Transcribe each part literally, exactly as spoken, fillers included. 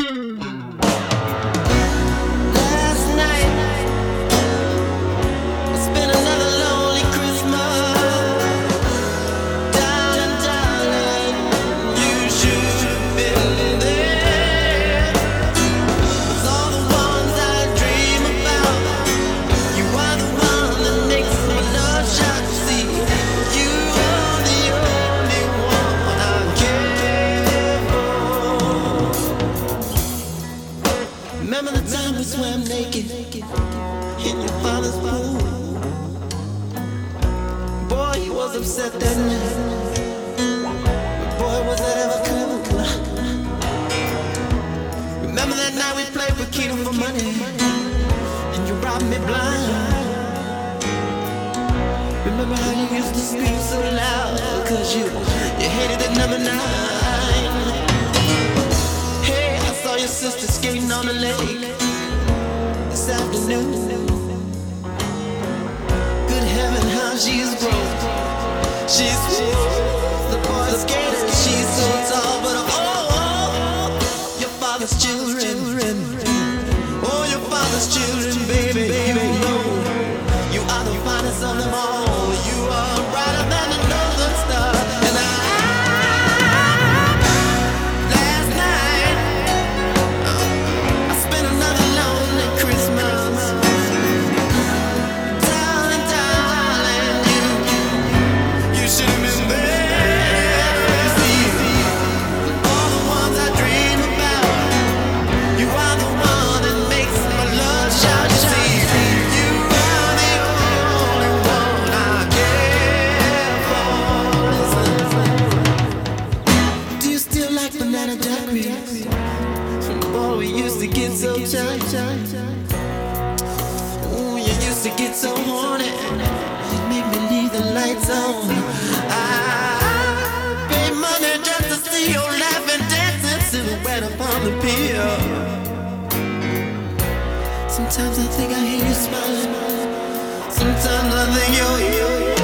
Remember the time we swam naked in your father's pool? Boy, he was upset that night. Boy, was that ever cool? Remember that night we played for Keto for money, and you robbed me blind. Remember how you used to scream so loud, cause you, you hated the number nine. Hey, I saw your sister skating on the lake this afternoon. Good heaven, how she's grown. She's the boy skater, she's so tall, but oh, oh, oh, your father's children. Oh, your father's children, baby, baby, no. You are the finest of them all. You are brighter than the northern star. And I, last night, uh, I spent another lonely Christmas. Darling, darling, you, you should have been there. You see, all the ones I dream about, you are the one that makes my love shout. You see, you are the only one I care for. Do you still like banana daiquiris? Boy, we used to get so tight. Ooh, you used to get so horny. You'd make me leave the lights on. I pay money just to see your laughing, dancing silhouette upon the pier. Sometimes I think I hear you smiling. Sometimes I think you're here.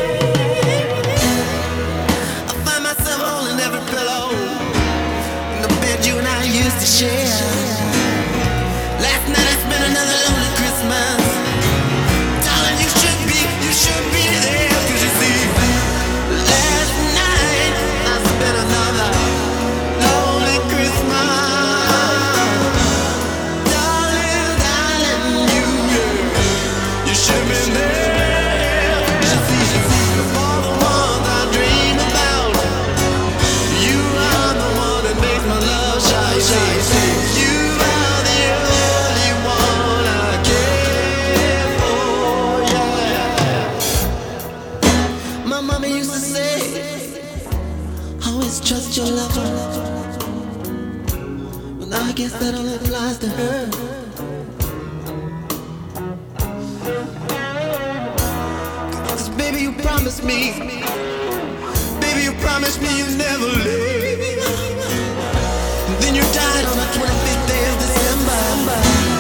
I find myself holding every pillow in the bed you and I used to share. Last night I spent another lonely Christmas. Darling, you should be, you should be there. Cause you see, last night I spent another lonely Christmas. Darling, darling, you, you should have been there. You see, of all the ones I dream about, you are the one that makes my love shine. You are the only one I care for, yeah. My mama used to say, always trust your lover. Well, now I guess that only applies to her. Cause baby, you promised me, baby, you promised me you'd never leave. And then you died on the twenty-fifth day of December.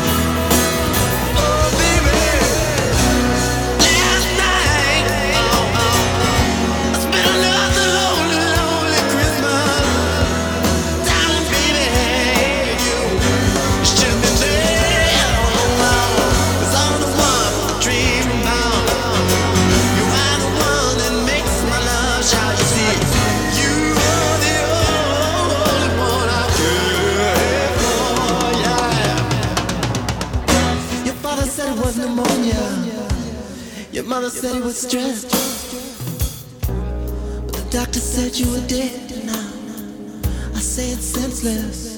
Oh, baby, last night, oh, oh, I spent another lonely, lonely Christmas. Darling, baby, you, you should have been there. Oh, oh, 'cause I'm the one I dream about. You are the one that makes my love shout. You see, you are the only one I care for, yeah. Your father said it was pneumonia. Your mother said it was stress. But the doctor said you were dead. Now I say it's senseless.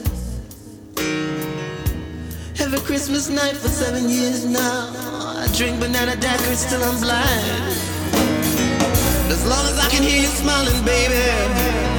Every Christmas night for seven years now, I drink banana daiquiris till I'm blind. As long as I can hear you smiling, baby,